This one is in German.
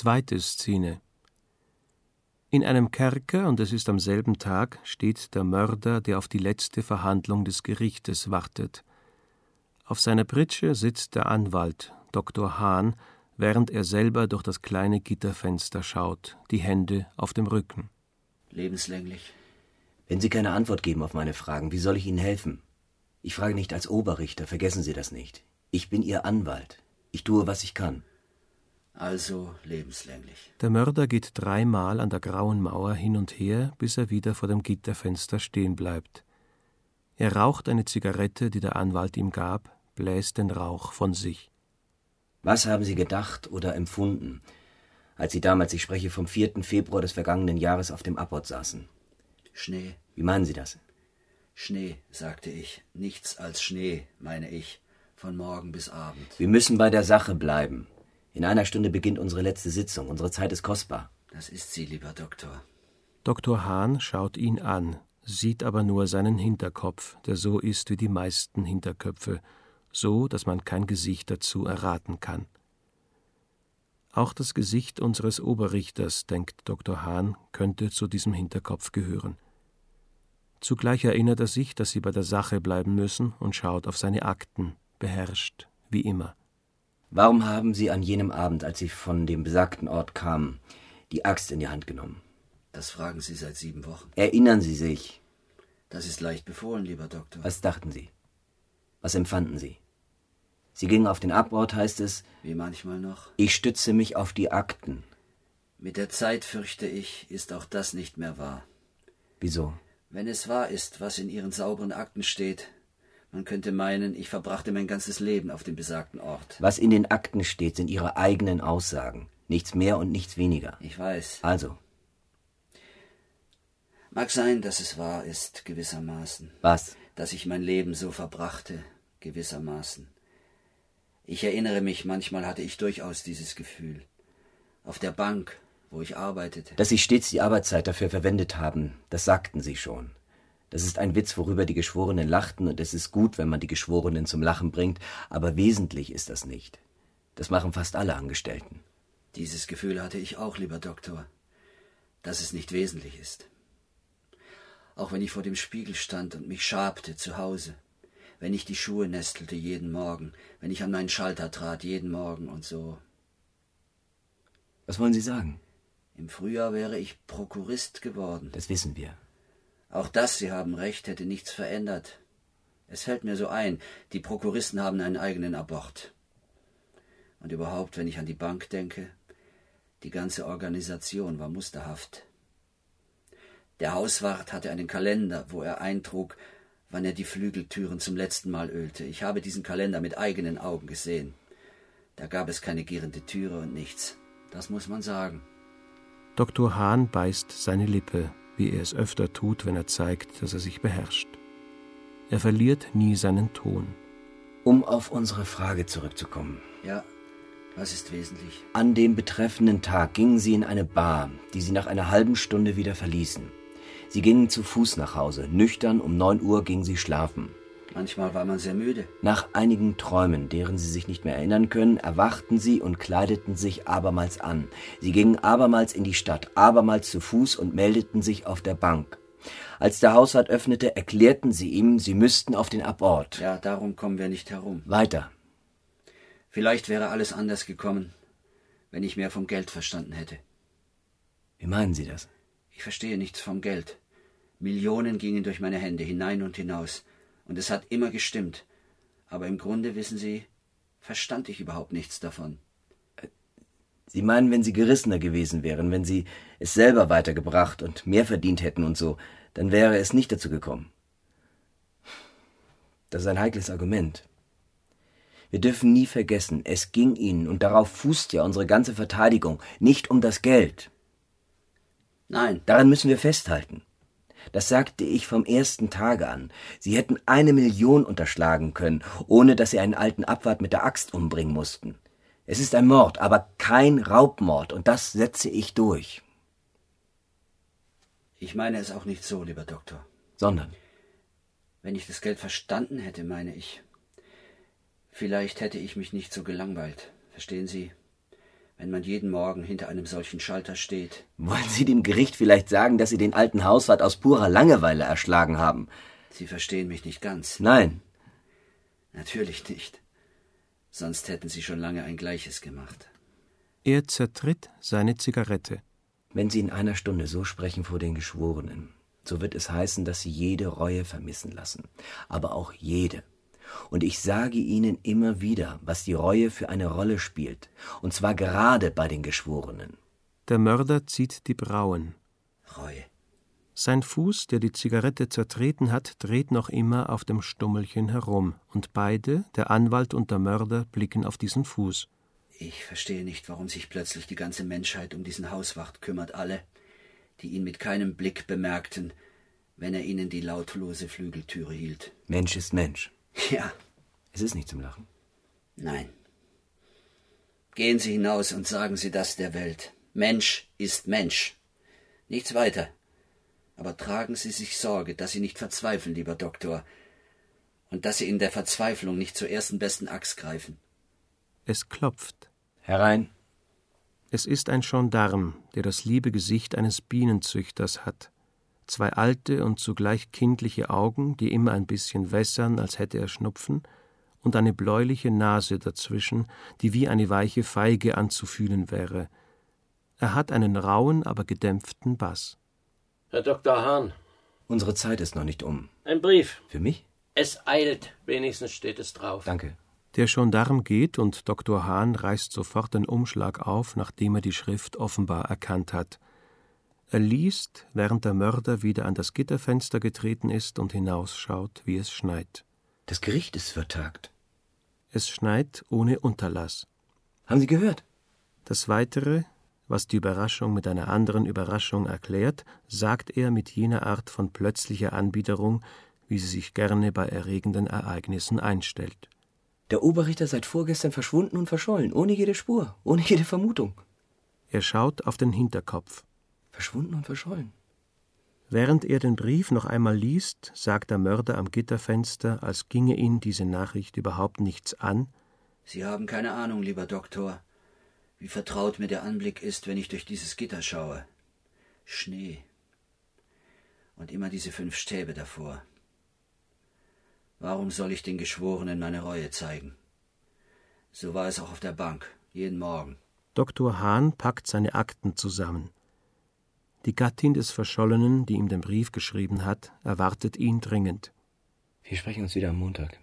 Zweite Szene. In einem Kerker, und es ist am selben Tag, steht der Mörder, der auf die letzte Verhandlung des Gerichtes wartet. Auf seiner Pritsche sitzt der Anwalt, Dr. Hahn, während er selber durch das kleine Gitterfenster schaut, die Hände auf dem Rücken. Lebenslänglich. Wenn Sie keine Antwort geben auf meine Fragen, wie soll ich Ihnen helfen? Ich frage nicht als Oberrichter, vergessen Sie das nicht. Ich bin Ihr Anwalt. Ich tue, was ich kann. Also lebenslänglich. Der Mörder geht 3-mal an der grauen Mauer hin und her, bis er wieder vor dem Gitterfenster stehen bleibt. Er raucht eine Zigarette, die der Anwalt ihm gab, bläst den Rauch von sich. Was haben Sie gedacht oder empfunden, als Sie damals, ich spreche vom 4. Februar des vergangenen Jahres, auf dem Abort saßen? Schnee. Wie meinen Sie das? Schnee, sagte ich. Nichts als Schnee, meine ich. Von morgen bis Abend. Wir müssen bei der Sache bleiben. In einer Stunde beginnt unsere letzte Sitzung. Unsere Zeit ist kostbar. Das ist sie, lieber Doktor. Dr. Hahn schaut ihn an, sieht aber nur seinen Hinterkopf, der so ist wie die meisten Hinterköpfe, so, dass man kein Gesicht dazu erraten kann. Auch das Gesicht unseres Oberrichters, denkt Dr. Hahn, könnte zu diesem Hinterkopf gehören. Zugleich erinnert er sich, dass sie bei der Sache bleiben müssen, und schaut auf seine Akten, beherrscht, wie immer. Warum haben Sie an jenem Abend, als Sie von dem besagten Ort kamen, die Axt in die Hand genommen? Das fragen Sie seit 7 Wochen. Erinnern Sie sich? Das ist leicht befohlen, lieber Doktor. Was dachten Sie? Was empfanden Sie? Sie gingen auf den Abort, heißt es. Wie manchmal noch. Ich stütze mich auf die Akten. Mit der Zeit, fürchte ich, ist auch das nicht mehr wahr. Wieso? Wenn es wahr ist, was in Ihren sauberen Akten steht, man könnte meinen, ich verbrachte mein ganzes Leben auf dem besagten Ort. Was in den Akten steht, sind Ihre eigenen Aussagen. Nichts mehr und nichts weniger. Ich weiß. Also. Mag sein, dass es wahr ist, gewissermaßen. Was? Dass ich mein Leben so verbrachte, gewissermaßen. Ich erinnere mich, manchmal hatte ich durchaus dieses Gefühl. Auf der Bank, wo ich arbeitete. Dass Sie stets die Arbeitszeit dafür verwendet haben, das sagten Sie schon. Das ist ein Witz, worüber die Geschworenen lachten, und es ist gut, wenn man die Geschworenen zum Lachen bringt, aber wesentlich ist das nicht. Das machen fast alle Angestellten. Dieses Gefühl hatte ich auch, lieber Doktor, dass es nicht wesentlich ist. Auch wenn ich vor dem Spiegel stand und mich schabte zu Hause, wenn ich die Schuhe nestelte jeden Morgen, wenn ich an meinen Schalter trat jeden Morgen und so. Was wollen Sie sagen? Im Frühjahr wäre ich Prokurist geworden. Das wissen wir. Auch das, Sie haben recht, hätte nichts verändert. Es fällt mir so ein, die Prokuristen haben einen eigenen Abort. Und überhaupt, wenn ich an die Bank denke, die ganze Organisation war musterhaft. Der Hauswart hatte einen Kalender, wo er eintrug, wann er die Flügeltüren zum letzten Mal ölte. Ich habe diesen Kalender mit eigenen Augen gesehen. Da gab es keine gierende Türe und nichts. Das muss man sagen. Dr. Hahn beißt seine Lippe, wie er es öfter tut, wenn er zeigt, dass er sich beherrscht. Er verliert nie seinen Ton. Um auf unsere Frage zurückzukommen. Ja, was ist wesentlich? An dem betreffenden Tag gingen Sie in eine Bar, die Sie nach einer halben Stunde wieder verließen. Sie gingen zu Fuß nach Hause. Nüchtern um 9 Uhr gingen Sie schlafen. Manchmal war man sehr müde. Nach einigen Träumen, deren Sie sich nicht mehr erinnern können, erwachten Sie und kleideten sich abermals an. Sie gingen abermals in die Stadt, abermals zu Fuß und meldeten sich auf der Bank. Als der Hauswart öffnete, erklärten Sie ihm, Sie müssten auf den Abort. Ja, darum kommen wir nicht herum. Weiter. Vielleicht wäre alles anders gekommen, wenn ich mehr vom Geld verstanden hätte. Wie meinen Sie das? Ich verstehe nichts vom Geld. Millionen gingen durch meine Hände hinein und hinaus. Und es hat immer gestimmt. Aber im Grunde, wissen Sie, verstand ich überhaupt nichts davon. Sie meinen, wenn Sie gerissener gewesen wären, wenn Sie es selber weitergebracht und mehr verdient hätten und so, dann wäre es nicht dazu gekommen. Das ist ein heikles Argument. Wir dürfen nie vergessen, es ging Ihnen, und darauf fußt ja unsere ganze Verteidigung, nicht um das Geld. Nein. Daran müssen wir festhalten. Das sagte ich vom ersten Tage an. Sie hätten 1 Million unterschlagen können, ohne dass Sie einen alten Abwart mit der Axt umbringen mussten. Es ist ein Mord, aber kein Raubmord, und das setze ich durch. Ich meine es auch nicht so, lieber Doktor. Sondern? Wenn ich das Geld verstanden hätte, meine ich. Vielleicht hätte ich mich nicht so gelangweilt. Verstehen Sie? wenn man jeden Morgen hinter einem solchen Schalter steht. Wollen Sie dem Gericht vielleicht sagen, dass Sie den alten Hauswart aus purer Langeweile erschlagen haben? Sie verstehen mich nicht ganz. Nein. Natürlich nicht. Sonst hätten Sie schon lange ein Gleiches gemacht. Er zertritt seine Zigarette. Wenn Sie in einer Stunde so sprechen vor den Geschworenen, so wird es heißen, dass Sie jede Reue vermissen lassen. Aber auch jede. Und ich sage Ihnen immer wieder, was die Reue für eine Rolle spielt. Und zwar gerade bei den Geschworenen. Der Mörder zieht die Brauen. Reue. Sein Fuß, der die Zigarette zertreten hat, dreht noch immer auf dem Stummelchen herum. Und beide, der Anwalt und der Mörder, blicken auf diesen Fuß. Ich verstehe nicht, warum sich plötzlich die ganze Menschheit um diesen Hauswart kümmert. Alle, die ihn mit keinem Blick bemerkten, wenn er ihnen die lautlose Flügeltüre hielt. Mensch ist Mensch. Ja. Es ist nicht zum Lachen. Nein. Gehen Sie hinaus und sagen Sie das der Welt. Mensch ist Mensch. Nichts weiter. Aber tragen Sie sich Sorge, dass Sie nicht verzweifeln, lieber Doktor, und dass Sie in der Verzweiflung nicht zur ersten besten Axt greifen. Es klopft. Herein. Es ist ein Gendarm, der das liebe Gesicht eines Bienenzüchters hat. 2 alte und zugleich kindliche Augen, die immer ein bisschen wässern, als hätte er Schnupfen, und eine bläuliche Nase dazwischen, die wie eine weiche Feige anzufühlen wäre. Er hat einen rauen, aber gedämpften Bass. Herr Dr. Hahn. Unsere Zeit ist noch nicht um. Ein Brief. Für mich? Es eilt. Wenigstens steht es drauf. Danke. Der Gendarm geht und Dr. Hahn reißt sofort den Umschlag auf, nachdem er die Schrift offenbar erkannt hat. Er liest, während der Mörder wieder an das Gitterfenster getreten ist und hinausschaut, wie es schneit. Das Gericht ist vertagt. Es schneit ohne Unterlass. Haben Sie gehört? Das Weitere, was die Überraschung mit einer anderen Überraschung erklärt, sagt er mit jener Art von plötzlicher Anbiederung, wie sie sich gerne bei erregenden Ereignissen einstellt. Der Oberrichter seit vorgestern verschwunden und verschollen, ohne jede Spur, ohne jede Vermutung. Er schaut auf den Hinterkopf. Verschwunden und verschollen. Während er den Brief noch einmal liest, sagt der Mörder am Gitterfenster, als ginge ihn diese Nachricht überhaupt nichts an: Sie haben keine Ahnung, lieber Doktor, wie vertraut mir der Anblick ist, wenn ich durch dieses Gitter schaue. Schnee. Und immer diese 5 Stäbe davor. Warum soll ich den Geschworenen meine Reue zeigen? So war es auch auf der Bank, jeden Morgen. Dr. Hahn packt seine Akten zusammen. Die Gattin des Verschollenen, die ihm den Brief geschrieben hat, erwartet ihn dringend. Wir sprechen uns wieder am Montag.